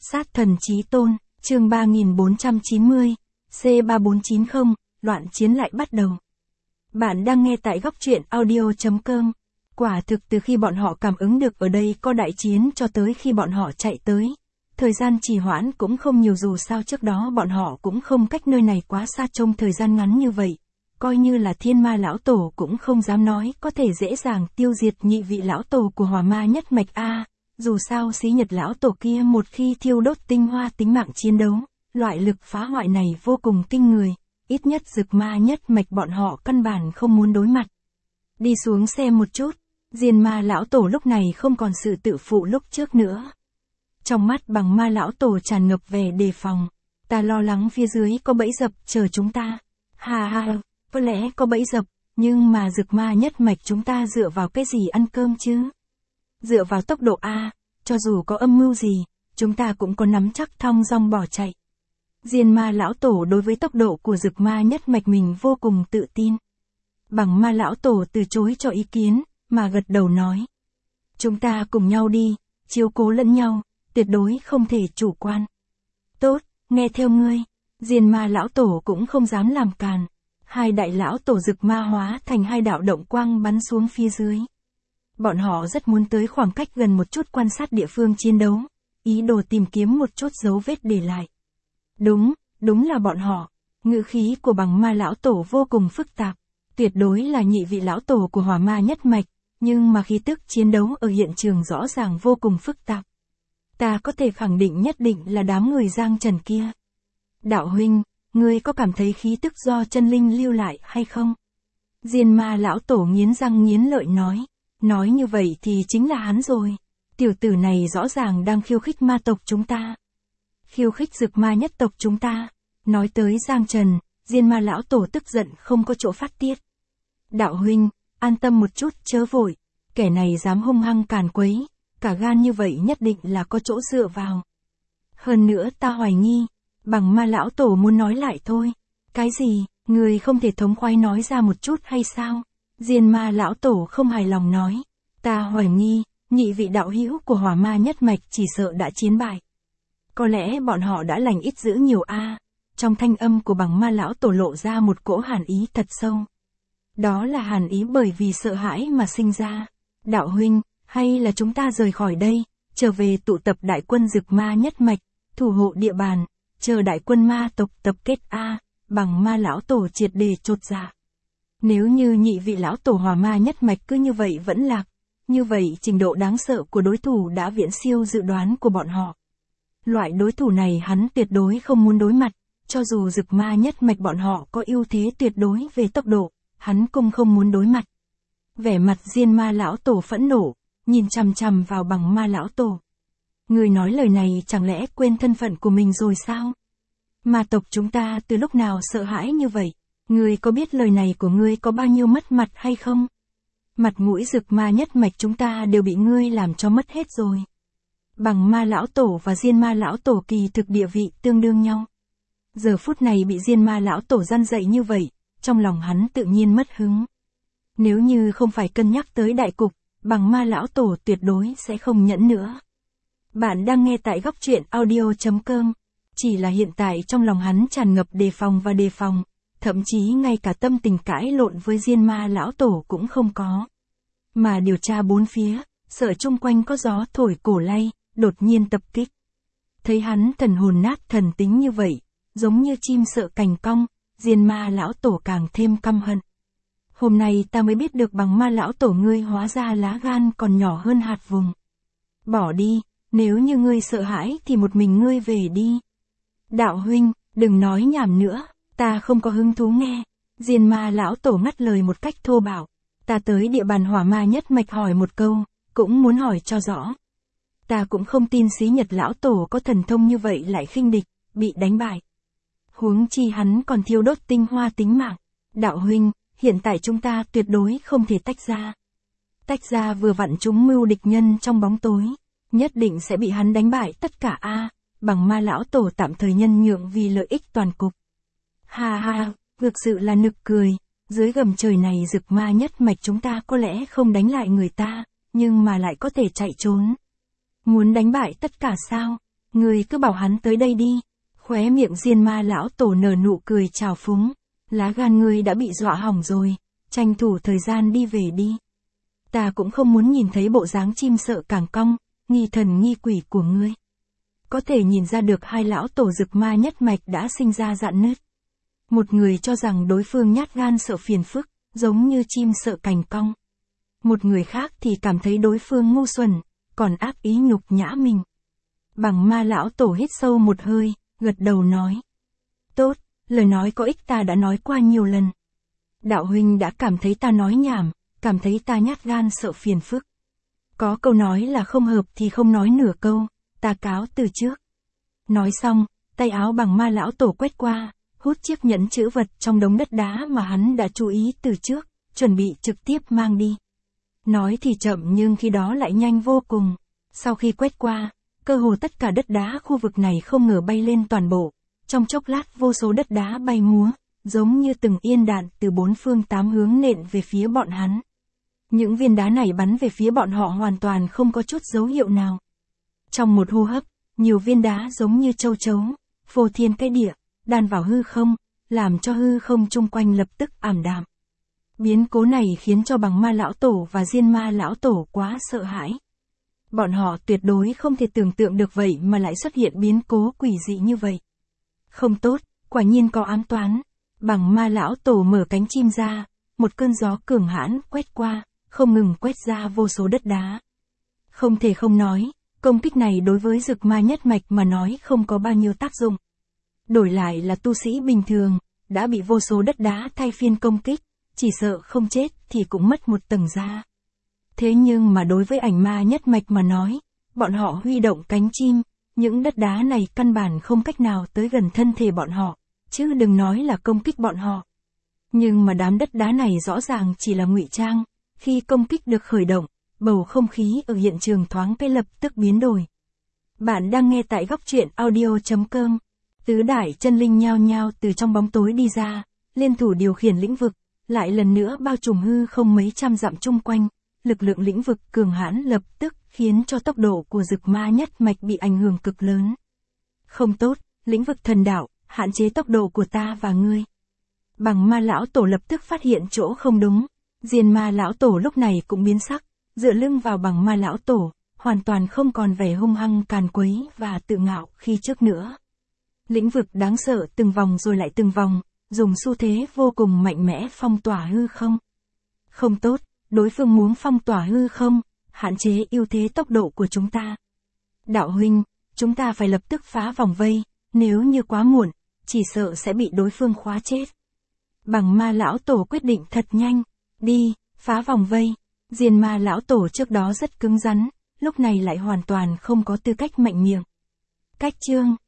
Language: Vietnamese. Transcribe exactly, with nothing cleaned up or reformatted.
Sát thần chí tôn, chương ba nghìn bốn trăm chín mươi, C ba bốn chín không, loạn chiến lại bắt đầu. Bạn đang nghe tại góc truyện audio chấm com. Quả thực từ khi bọn họ cảm ứng được ở đây có đại chiến cho tới khi bọn họ chạy tới. Thời gian trì hoãn cũng không nhiều, dù sao trước đó bọn họ cũng không cách nơi này quá xa trong thời gian ngắn như vậy. Coi như là thiên ma lão tổ cũng không dám nói có thể dễ dàng tiêu diệt nhị vị lão tổ của hỏa ma nhất mạch A. Dù sao xí nhật lão tổ kia một khi thiêu đốt tinh hoa tính mạng chiến đấu, loại lực phá hoại này vô cùng kinh người, ít nhất dực ma nhất mạch bọn họ căn bản không muốn đối mặt. Đi xuống xem một chút, Diên ma lão tổ lúc này không còn sự tự phụ lúc trước nữa. Trong mắt Bằng ma lão tổ tràn ngập vẻ đề phòng, ta lo lắng phía dưới có bẫy dập chờ chúng ta. Ha ha, có lẽ có bẫy dập, nhưng mà dực ma nhất mạch chúng ta dựa vào cái gì ăn cơm chứ? Dựa vào tốc độ A, cho dù có âm mưu gì, chúng ta cũng có nắm chắc thong dong bỏ chạy. Diên ma lão tổ đối với tốc độ của dực ma nhất mạch mình vô cùng tự tin. Bằng ma lão tổ từ chối cho ý kiến, mà gật đầu nói. Chúng ta cùng nhau đi, chiếu cố lẫn nhau, tuyệt đối không thể chủ quan. Tốt, nghe theo ngươi. Diên ma lão tổ cũng không dám làm càn. Hai đại lão tổ dực ma hóa thành hai đạo động quang bắn xuống phía dưới. Bọn họ rất muốn tới khoảng cách gần một chút quan sát địa phương chiến đấu, ý đồ tìm kiếm một chút dấu vết để lại. Đúng, đúng là bọn họ. Ngữ khí của Bằng ma lão tổ vô cùng phức tạp, tuyệt đối là nhị vị lão tổ của hỏa ma nhất mạch, nhưng mà khí tức chiến đấu ở hiện trường rõ ràng vô cùng phức tạp. Ta có thể khẳng định nhất định là đám người Giang Trần kia. Đạo huynh, ngươi có cảm thấy khí tức do chân linh lưu lại hay không? Diên ma lão tổ nghiến răng nghiến lợi nói. Nói như vậy thì chính là hắn rồi. Tiểu tử này rõ ràng đang khiêu khích ma tộc chúng ta. Khiêu khích dực ma nhất tộc chúng ta. Nói tới Giang Trần, Diên ma lão tổ tức giận không có chỗ phát tiết. Đạo huynh, an tâm một chút chớ vội. Kẻ này dám hung hăng càn quấy, cả gan như vậy nhất định là có chỗ dựa vào. Hơn nữa ta hoài nghi, Bằng ma lão tổ muốn nói lại thôi. Cái gì, người không thể thống khoái nói ra một chút hay sao? Diên ma lão tổ không hài lòng nói. Ta hoài nghi, nhị vị đạo hữu của hỏa ma nhất mạch chỉ sợ đã chiến bại. Có lẽ bọn họ đã lành ít dữ nhiều a. Trong thanh âm của Bằng ma lão tổ lộ ra một cỗ hàn ý thật sâu. Đó là hàn ý bởi vì sợ hãi mà sinh ra. Đạo huynh, hay là chúng ta rời khỏi đây, trở về tụ tập đại quân dực ma nhất mạch, thủ hộ địa bàn, chờ đại quân ma tộc tập kết a. Bằng ma lão tổ triệt để chột dạ. Nếu như nhị vị lão tổ hỏa ma nhất mạch cứ như vậy vẫn lạc, như vậy trình độ đáng sợ của đối thủ đã viễn siêu dự đoán của bọn họ. Loại đối thủ này hắn tuyệt đối không muốn đối mặt, cho dù dực ma nhất mạch bọn họ có ưu thế tuyệt đối về tốc độ, hắn cũng không muốn đối mặt. Vẻ mặt Diên ma lão tổ phẫn nộ, nhìn chằm chằm vào Bằng ma lão tổ. Người nói lời này chẳng lẽ quên thân phận của mình rồi sao? Ma tộc chúng ta từ lúc nào sợ hãi như vậy? Ngươi có biết lời này của ngươi có bao nhiêu mất mặt hay không? Mặt mũi dực ma nhất mạch chúng ta đều bị ngươi làm cho mất hết rồi. Bằng ma lão tổ và Diên ma lão tổ kỳ thực địa vị tương đương nhau. Giờ phút này bị Diên ma lão tổ răn dạy như vậy, trong lòng hắn tự nhiên mất hứng. Nếu như không phải cân nhắc tới đại cục, Bằng ma lão tổ tuyệt đối sẽ không nhẫn nữa. Bạn đang nghe tại góc truyện audio chấm com. Chỉ là hiện tại trong lòng hắn tràn ngập đề phòng và đề phòng. Thậm chí ngay cả tâm tình cãi lộn với Diên ma lão tổ cũng không có. Mà điều tra bốn phía, sợ chung quanh có gió thổi cổ lay, đột nhiên tập kích. Thấy hắn thần hồn nát thần tính như vậy, giống như chim sợ cành cong, Diên ma lão tổ càng thêm căm hận. Hôm nay ta mới biết được Bằng ma lão tổ ngươi hóa ra lá gan còn nhỏ hơn hạt vùng. Bỏ đi, nếu như ngươi sợ hãi thì một mình ngươi về đi. Đạo huynh, đừng nói nhảm nữa. Ta không có hứng thú nghe. Diên ma lão tổ ngắt lời một cách thô bạo. Ta tới địa bàn hỏa ma nhất mạch hỏi một câu, cũng muốn hỏi cho rõ. Ta cũng không tin xí nhật lão tổ có thần thông như vậy lại khinh địch, bị đánh bại. Huống chi hắn còn thiêu đốt tinh hoa tính mạng. Đạo huynh, hiện tại chúng ta tuyệt đối không thể tách ra. Tách ra vừa vặn chúng mưu địch nhân trong bóng tối, nhất định sẽ bị hắn đánh bại tất cả a. Bằng ma lão tổ tạm thời nhân nhượng vì lợi ích toàn cục. Ha ha, thực sự là nực cười, dưới gầm trời này dực ma nhất mạch chúng ta có lẽ không đánh lại người ta, nhưng mà lại có thể chạy trốn. Muốn đánh bại tất cả sao? Ngươi cứ bảo hắn tới đây đi. Khóe miệng Diên Ma lão tổ nở nụ cười trào phúng. Lá gan ngươi đã bị dọa hỏng rồi, tranh thủ thời gian đi về đi. Ta cũng không muốn nhìn thấy bộ dáng chim sợ cẳng cong, nghi thần nghi quỷ của ngươi. Có thể nhìn ra được hai lão tổ Dực Ma nhất mạch đã sinh ra rạn nứt. Một người cho rằng đối phương nhát gan sợ phiền phức, giống như chim sợ cành cong. Một người khác thì cảm thấy đối phương ngu xuẩn, còn ác ý nhục nhã mình. Bằng Ma lão tổ hít sâu một hơi, gật đầu nói. Tốt, lời nói có ích ta đã nói qua nhiều lần. Đạo huynh đã cảm thấy ta nói nhảm, cảm thấy ta nhát gan sợ phiền phức. Có câu nói là không hợp thì không nói nửa câu, ta cáo từ trước. Nói xong, tay áo Bằng Ma lão tổ quét qua, hút chiếc nhẫn chữ vật trong đống đất đá mà hắn đã chú ý từ trước, chuẩn bị trực tiếp mang đi. Nói thì chậm nhưng khi đó lại nhanh vô cùng. Sau khi quét qua, cơ hồ tất cả đất đá khu vực này không ngờ bay lên toàn bộ. Trong chốc lát vô số đất đá bay múa, giống như từng yên đạn từ bốn phương tám hướng nện về phía bọn hắn. Những viên đá này bắn về phía bọn họ hoàn toàn không có chút dấu hiệu nào. Trong một hô hấp, nhiều viên đá giống như châu chấu, phô thiên cái địa, đan vào hư không, làm cho hư không chung quanh lập tức ảm đạm. Biến cố này khiến cho Bằng Ma lão tổ và Diên Ma lão tổ quá sợ hãi. Bọn họ tuyệt đối không thể tưởng tượng được vậy mà lại xuất hiện biến cố quỷ dị như vậy. Không tốt, quả nhiên có ám toán. Bằng Ma lão tổ mở cánh chim ra, một cơn gió cường hãn quét qua, không ngừng quét ra vô số đất đá. Không thể không nói, công kích này đối với Dực Ma nhất mạch mà nói không có bao nhiêu tác dụng. Đổi lại là tu sĩ bình thường, đã bị vô số đất đá thay phiên công kích, chỉ sợ không chết thì cũng mất một tầng da. Thế nhưng mà đối với Ảnh Ma nhất mạch mà nói, bọn họ huy động cánh chim, những đất đá này căn bản không cách nào tới gần thân thể bọn họ, chứ đừng nói là công kích bọn họ. Nhưng mà đám đất đá này rõ ràng chỉ là ngụy trang, khi công kích được khởi động, bầu không khí ở hiện trường thoáng cái lập tức biến đổi. Bạn đang nghe tại góc truyện audio chấm com. Tứ đại chân linh nhao nhao từ trong bóng tối đi ra, liên thủ điều khiển lĩnh vực, lại lần nữa bao trùm hư không mấy trăm dặm chung quanh, lực lượng lĩnh vực cường hãn lập tức khiến cho tốc độ của Dực Ma nhất mạch bị ảnh hưởng cực lớn. Không tốt, lĩnh vực thần đạo, hạn chế tốc độ của ta và ngươi. Bằng Ma lão tổ lập tức phát hiện chỗ không đúng, Diên Ma lão tổ lúc này cũng biến sắc, dựa lưng vào Bằng Ma lão tổ, hoàn toàn không còn vẻ hung hăng càn quấy và tự ngạo khi trước nữa. Lĩnh vực đáng sợ từng vòng rồi lại từng vòng, dùng xu thế vô cùng mạnh mẽ phong tỏa hư không. Không tốt, đối phương muốn phong tỏa hư không, hạn chế ưu thế tốc độ của chúng ta. Đạo huynh, chúng ta phải lập tức phá vòng vây, nếu như quá muộn, chỉ sợ sẽ bị đối phương khóa chết. Bằng Ma lão tổ quyết định thật nhanh, đi, phá vòng vây. Diên Ma lão tổ trước đó rất cứng rắn, lúc này lại hoàn toàn không có tư cách mạnh miệng. Cách chương